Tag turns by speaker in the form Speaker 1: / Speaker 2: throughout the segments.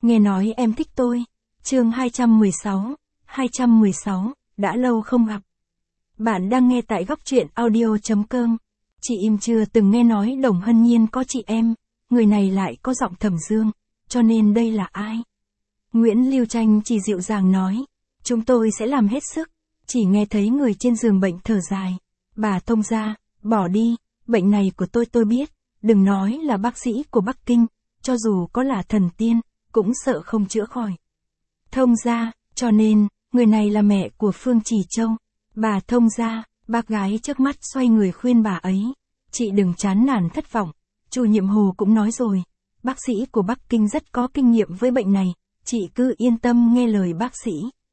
Speaker 1: Nghe nói em thích tôi. Chương 216, đã lâu không gặp. Bạn đang nghe tại góc truyện audio.com. Chị im chưa từng nghe nói Đồng Hân Nhiên có chị em, người này lại có giọng Thẩm Dương, cho nên đây là ai? Nguyễn Lưu Tranh chỉ dịu dàng nói, chúng tôi sẽ làm hết sức, chỉ nghe thấy người trên giường bệnh thở dài. Bà thông gia, bỏ đi, bệnh này của tôi biết, đừng nói là bác sĩ của Bắc Kinh, cho dù có là thần tiên, cũng sợ không chữa khỏi. Thông gia, cho nên, người này là mẹ của Phương Trì Châu. Bà thông gia, bác gái trước mắt xoay người khuyên bà ấy. Chị đừng chán nản thất vọng, chủ nhiệm Hồ cũng nói rồi, bác sĩ của Bắc Kinh rất có kinh nghiệm với bệnh này, chị cứ yên tâm nghe lời bác sĩ.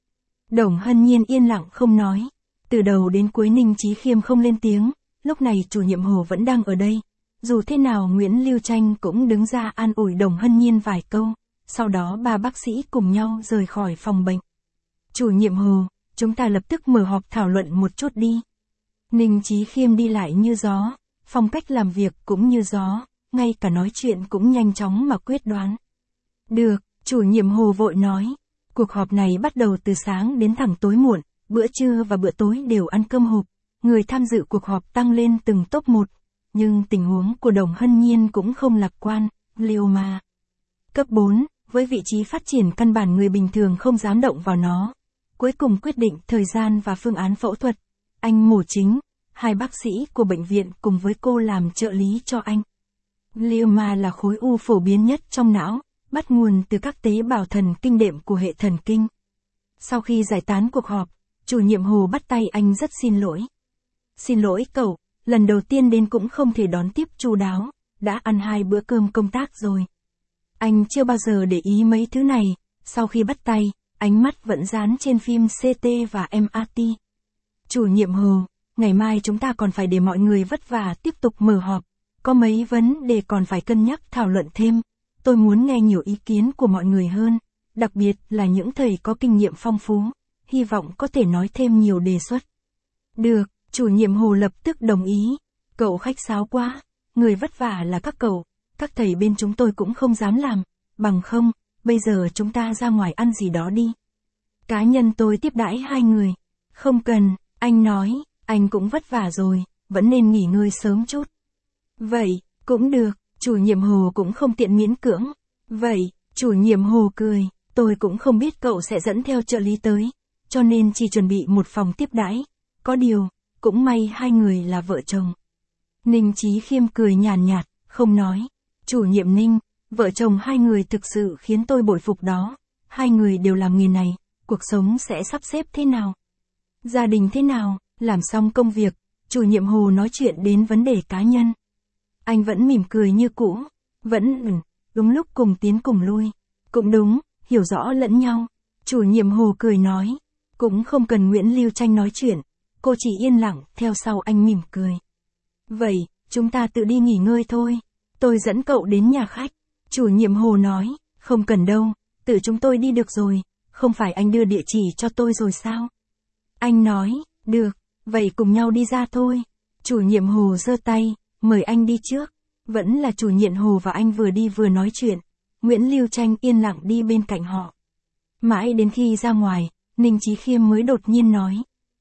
Speaker 1: Đồng Hân Nhiên yên lặng không nói. Từ đầu đến cuối Ninh Chí Khiêm không lên tiếng, lúc này chủ nhiệm Hồ vẫn đang ở đây. Dù thế nào Nguyễn Lưu Tranh cũng đứng ra an ủi Đồng Hân Nhiên vài câu, sau đó ba bác sĩ cùng nhau rời khỏi phòng bệnh. Chủ nhiệm Hồ, chúng ta lập tức mở họp thảo luận một chút đi. Ninh Chí Khiêm đi lại như gió, phong cách làm việc cũng như gió, ngay cả nói chuyện cũng nhanh chóng mà quyết đoán. Được, chủ nhiệm Hồ vội nói, cuộc họp này bắt đầu từ sáng đến thẳng tối muộn, bữa trưa và bữa tối đều ăn cơm hộp, người tham dự cuộc họp tăng lên từng top 1, nhưng tình huống của Đồng Hân Nhiên cũng không lạc quan, glioma cấp 4, với vị trí phát triển căn bản người bình thường không dám động vào nó. Cuối cùng quyết định thời gian và phương án phẫu thuật. Anh mổ chính, hai bác sĩ của bệnh viện cùng với cô làm trợ lý cho anh. Glioma là khối u phổ biến nhất trong não, bắt nguồn từ các tế bào thần kinh đệm của hệ thần kinh. Sau khi giải tán cuộc họp, chủ nhiệm Hồ bắt tay anh rất xin lỗi. Xin lỗi cậu, lần đầu tiên đến cũng không thể đón tiếp chu đáo, đã ăn 2 bữa cơm công tác rồi. Anh chưa bao giờ để ý mấy thứ này, sau khi bắt tay, ánh mắt vẫn dán trên phim CT và MRT. Chủ nhiệm Hồ, ngày mai chúng ta còn phải để mọi người vất vả tiếp tục mở họp, có mấy vấn đề còn phải cân nhắc thảo luận thêm, tôi muốn nghe nhiều ý kiến của mọi người hơn, đặc biệt là những thầy có kinh nghiệm phong phú, hy vọng có thể nói thêm nhiều đề xuất. Được, chủ nhiệm Hồ lập tức đồng ý, cậu khách sáo quá, người vất vả là các cậu, các thầy bên chúng tôi cũng không dám làm, bằng không, bây giờ chúng ta ra ngoài ăn gì đó đi. Cá nhân tôi tiếp đãi 2 người. Không cần, anh nói, anh cũng vất vả rồi, vẫn nên nghỉ ngơi sớm chút. Vậy, cũng được, chủ nhiệm Hồ cũng không tiện miễn cưỡng. Vậy, chủ nhiệm Hồ cười, tôi cũng không biết cậu sẽ dẫn theo trợ lý tới, cho nên chỉ chuẩn bị một phòng tiếp đãi. Có điều, cũng may 2 người là vợ chồng. Ninh Chí Khiêm cười nhàn nhạt, không nói. Chủ nhiệm Ninh, vợ chồng 2 người thực sự khiến tôi bội phục đó. 2 người đều làm nghề này, cuộc sống sẽ sắp xếp thế nào? Gia đình thế nào? Làm xong công việc, chủ nhiệm Hồ nói chuyện đến vấn đề cá nhân. Anh vẫn mỉm cười như cũ, vẫn đúng lúc cùng tiến cùng lui. Cũng đúng, hiểu rõ lẫn nhau. Chủ nhiệm Hồ cười nói, cũng không cần Nguyễn Lưu Tranh nói chuyện, cô chỉ yên lặng theo sau anh mỉm cười. Vậy, chúng ta tự đi nghỉ ngơi thôi. Tôi dẫn cậu đến nhà khách. Chủ nhiệm Hồ nói, không cần đâu, tự chúng tôi đi được rồi, không phải anh đưa địa chỉ cho tôi rồi sao? Anh nói, được, vậy cùng nhau đi ra thôi. Chủ nhiệm Hồ giơ tay, mời anh đi trước. Vẫn là chủ nhiệm Hồ và anh vừa đi vừa nói chuyện. Nguyễn Lưu Tranh yên lặng đi bên cạnh họ. Mãi đến khi ra ngoài, Ninh Chí Khiêm mới đột nhiên nói.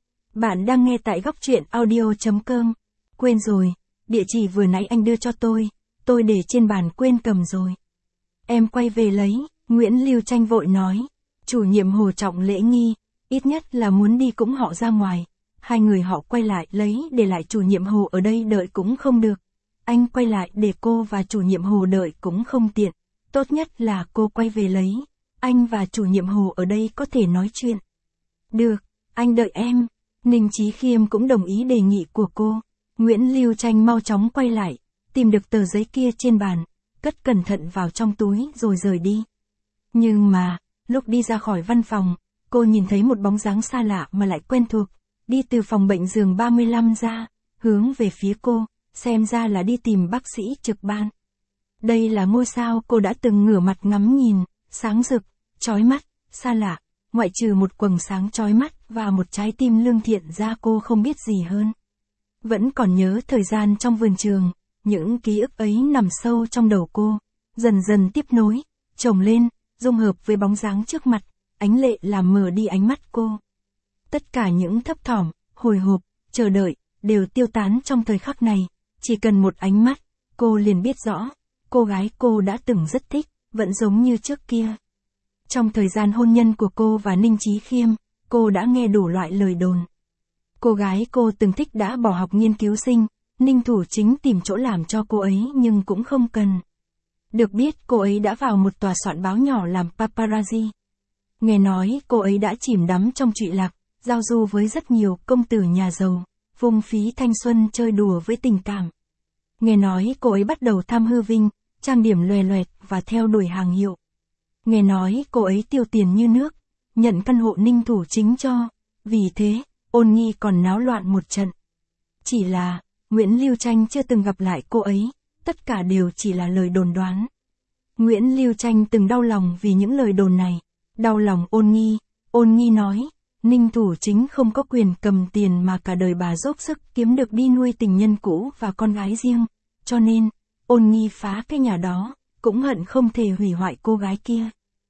Speaker 1: Bạn đang nghe tại góc truyện audio.com. Quên rồi, địa chỉ vừa nãy anh đưa cho tôi để trên bàn quên cầm rồi. Em quay về lấy, Nguyễn Lưu Tranh vội nói. Chủ nhiệm Hồ trọng lễ nghi, ít nhất là muốn đi cũng họ ra ngoài. 2 người họ quay lại lấy để lại chủ nhiệm Hồ ở đây đợi cũng không được. Anh quay lại để cô và chủ nhiệm Hồ đợi cũng không tiện. Tốt nhất là cô quay về lấy. Anh và chủ nhiệm Hồ ở đây có thể nói chuyện. Được, anh đợi em. Ninh Chí Khiêm cũng đồng ý đề nghị của cô. Nguyễn Lưu Tranh mau chóng quay lại, tìm được tờ giấy kia trên bàn, cất cẩn thận vào trong túi rồi rời đi. Nhưng mà, lúc đi ra khỏi văn phòng, cô nhìn thấy một bóng dáng xa lạ mà lại quen thuộc, đi từ phòng bệnh giường 35 ra, hướng về phía cô, xem ra là đi tìm bác sĩ trực ban. Đây là ngôi sao cô đã từng ngửa mặt ngắm nhìn, sáng rực, chói mắt, xa lạ, ngoại trừ một quầng sáng chói mắt và một trái tim lương thiện ra cô không biết gì hơn. Vẫn còn nhớ thời gian trong vườn trường, những ký ức ấy nằm sâu trong đầu cô, dần dần tiếp nối, chồng lên, dung hợp với bóng dáng trước mặt, ánh lệ làm mờ đi ánh mắt cô. Tất cả những thấp thỏm, hồi hộp, chờ đợi, đều tiêu tán trong thời khắc này, chỉ cần một ánh mắt, cô liền biết rõ, cô gái cô đã từng rất thích, vẫn giống như trước kia. Trong thời gian hôn nhân của cô và Ninh Chí Khiêm, cô đã nghe đủ loại lời đồn. Cô gái cô từng thích đã bỏ học nghiên cứu sinh, Ninh Thủ Chính tìm chỗ làm cho cô ấy nhưng cũng không cần. Được biết cô ấy đã vào một tòa soạn báo nhỏ làm paparazzi. Nghe nói cô ấy đã chìm đắm trong trụy lạc, giao du với rất nhiều công tử nhà giàu, phung phí thanh xuân chơi đùa với tình cảm. Nghe nói cô ấy bắt đầu tham hư vinh, trang điểm lòe loẹt và theo đuổi hàng hiệu. Nghe nói cô ấy tiêu tiền như nước, nhận căn hộ Ninh Thủ Chính cho, vì thế, Ôn Nghi còn náo loạn một trận. Chỉ là, Nguyễn Lưu Tranh chưa từng gặp lại cô ấy, tất cả đều chỉ là lời đồn đoán. Nguyễn Lưu Tranh từng đau lòng vì những lời đồn này, đau lòng Ôn Nghi nói, Ninh Thủ Chính không có quyền cầm tiền mà cả đời bà dốc sức kiếm được đi nuôi tình nhân cũ và con gái riêng, cho nên, Ôn Nghi phá cái nhà đó, cũng hận không thể hủy hoại cô gái kia.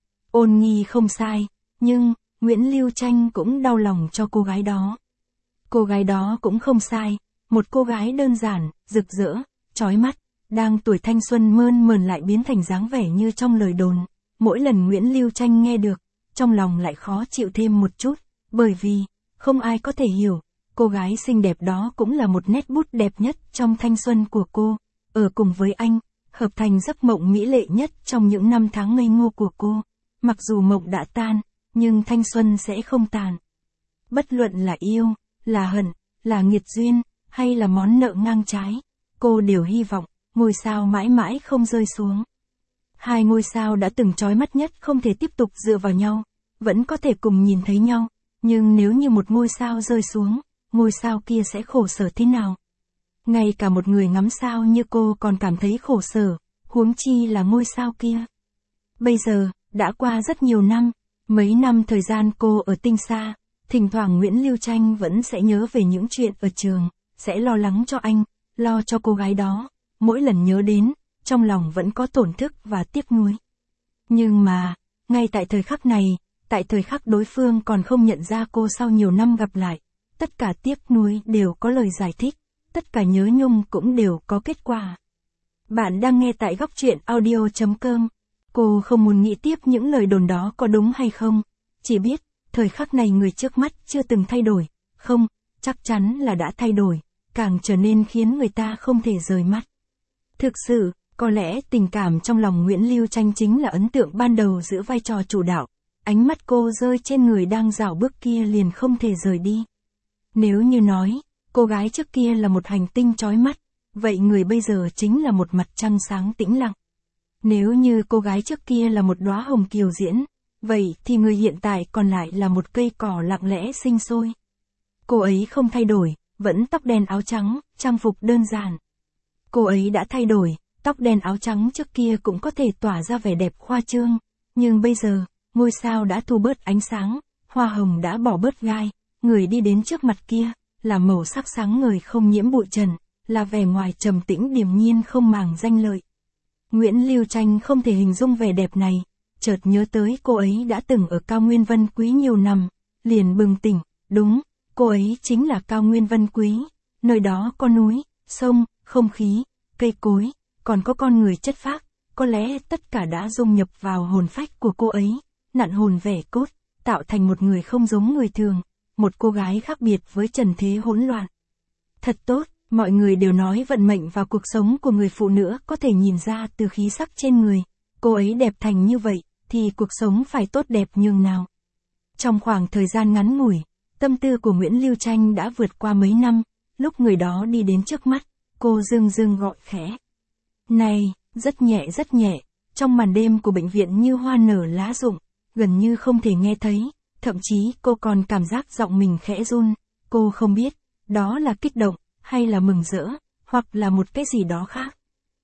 Speaker 1: Ôn Nghi không sai, nhưng, Nguyễn Lưu Tranh cũng đau lòng cho cô gái đó. Cô gái đó cũng không sai, một cô gái đơn giản, rực rỡ, chói mắt, đang tuổi thanh xuân mơn mởn lại biến thành dáng vẻ như trong lời đồn. Mỗi lần Nguyễn Lưu Tranh nghe được, trong lòng lại khó chịu thêm một chút, bởi vì, không ai có thể hiểu, cô gái xinh đẹp đó cũng là một nét bút đẹp nhất trong thanh xuân của cô, ở cùng với anh, hợp thành giấc mộng mỹ lệ nhất trong những năm tháng ngây ngô của cô. Mặc dù mộng đã tan, nhưng thanh xuân sẽ không tàn. Bất luận là yêu, là hận, là nghiệt duyên, hay là món nợ ngang trái, cô đều hy vọng, ngôi sao mãi mãi không rơi xuống. Hai ngôi sao đã từng chói mắt nhất không thể tiếp tục dựa vào nhau, vẫn có thể cùng nhìn thấy nhau, nhưng nếu như một ngôi sao rơi xuống, ngôi sao kia sẽ khổ sở thế nào? Ngay cả một người ngắm sao như cô còn cảm thấy khổ sở, huống chi là ngôi sao kia. Bây giờ, đã qua rất nhiều năm, mấy năm thời gian cô ở tinh xa, thỉnh thoảng Nguyễn Lưu Tranh vẫn sẽ nhớ về những chuyện ở trường, sẽ lo lắng cho anh, lo cho cô gái đó, mỗi lần nhớ đến, trong lòng vẫn có tổn thức và tiếc nuối. Nhưng mà, ngay tại thời khắc này, tại thời khắc đối phương còn không nhận ra cô sau nhiều năm gặp lại, tất cả tiếc nuối đều có lời giải thích, tất cả nhớ nhung cũng đều có kết quả. Bạn đang nghe tại Góc Truyện Audio.com. Cô không muốn nghĩ tiếp những lời đồn đó có đúng hay không, chỉ biết, thời khắc này người trước mắt chưa từng thay đổi, không, chắc chắn là đã thay đổi, càng trở nên khiến người ta không thể rời mắt. Thực sự, có lẽ tình cảm trong lòng Nguyễn Lưu Tranh chính là ấn tượng ban đầu giữ vai trò chủ đạo, ánh mắt cô rơi trên người đang dạo bước kia liền không thể rời đi. Nếu như nói, cô gái trước kia là một hành tinh chói mắt, vậy người bây giờ chính là một mặt trăng sáng tĩnh lặng. Nếu như cô gái trước kia là một đóa hồng kiều diễm, vậy thì người hiện tại còn lại là một cây cỏ lặng lẽ sinh sôi. Cô ấy không thay đổi, vẫn tóc đen áo trắng, trang phục đơn giản. Cô ấy đã thay đổi, tóc đen áo trắng trước kia cũng có thể tỏa ra vẻ đẹp khoa trương, nhưng bây giờ, ngôi sao đã thu bớt ánh sáng, hoa hồng đã bỏ bớt gai, người đi đến trước mặt kia, là màu sắc sáng ngời không nhiễm bụi trần, là vẻ ngoài trầm tĩnh điềm nhiên không màng danh lợi. Nguyễn Lưu Tranh không thể hình dung vẻ đẹp này, chợt nhớ tới cô ấy đã từng ở Cao Nguyên Vân Quý nhiều năm, liền bừng tỉnh, đúng, cô ấy chính là Cao Nguyên Vân Quý, nơi đó có núi, sông, không khí, cây cối, còn có con người chất phác, có lẽ tất cả đã dung nhập vào hồn phách của cô ấy, nặn hồn vẻ cốt, tạo thành một người không giống người thường, một cô gái khác biệt với trần thế hỗn loạn. Thật tốt. Mọi người đều nói vận mệnh và cuộc sống của người phụ nữ có thể nhìn ra từ khí sắc trên người. Cô ấy đẹp thành như vậy, thì cuộc sống phải tốt đẹp nhường nào. Trong khoảng thời gian ngắn ngủi, tâm tư của Nguyễn Lưu Tranh đã vượt qua mấy năm, lúc người đó đi đến trước mắt, cô dưng dưng gọi khẽ. Này, rất nhẹ, trong màn đêm của bệnh viện như hoa nở lá rụng, gần như không thể nghe thấy, thậm chí cô còn cảm giác giọng mình khẽ run, cô không biết, đó là kích động, hay là mừng rỡ, hoặc là một cái gì đó khác.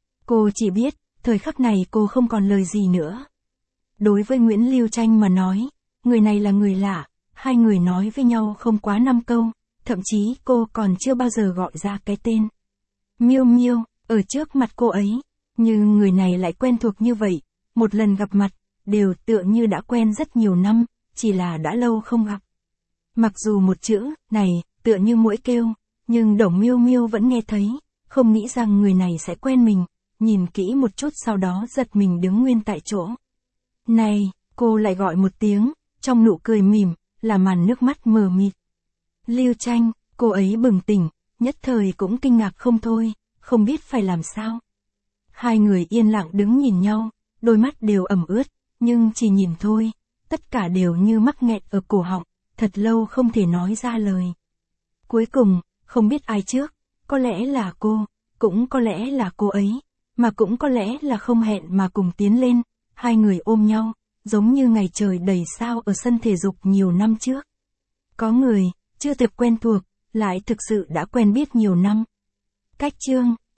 Speaker 1: Cô chỉ biết, thời khắc này cô không còn lời gì nữa. Đối với Nguyễn Lưu Tranh mà nói, người này là người lạ, hai người nói với nhau không quá 5 câu, thậm chí cô còn chưa bao giờ gọi ra cái tên. Miêu Miêu, ở trước mặt cô ấy, nhưng người này lại quen thuộc như vậy, một lần gặp mặt, đều tựa như đã quen rất nhiều năm, chỉ là đã lâu không gặp. Mặc dù một chữ này tựa như muỗi kêu, nhưng Đồng Miêu Miêu vẫn nghe thấy, không nghĩ rằng người này sẽ quen mình, nhìn kỹ một chút sau đó giật mình đứng nguyên tại chỗ. Này, cô lại gọi một tiếng, trong nụ cười mỉm, là màn nước mắt mờ mịt. Lưu Tranh, cô ấy bừng tỉnh, nhất thời cũng kinh ngạc không thôi, không biết phải làm sao. Hai người yên lặng đứng nhìn nhau, đôi mắt đều ẩm ướt, nhưng chỉ nhìn thôi, tất cả đều như mắc nghẹn ở cổ họng, thật lâu không thể nói ra lời. Cuối cùng, không biết ai trước, có lẽ là cô, cũng có lẽ là cô ấy, mà cũng có lẽ là không hẹn mà cùng tiến lên, hai người ôm nhau, giống như ngày trời đầy sao ở sân thể dục nhiều năm trước. Có người, chưa thực quen thuộc, lại thực sự đã quen biết nhiều năm. Cách chương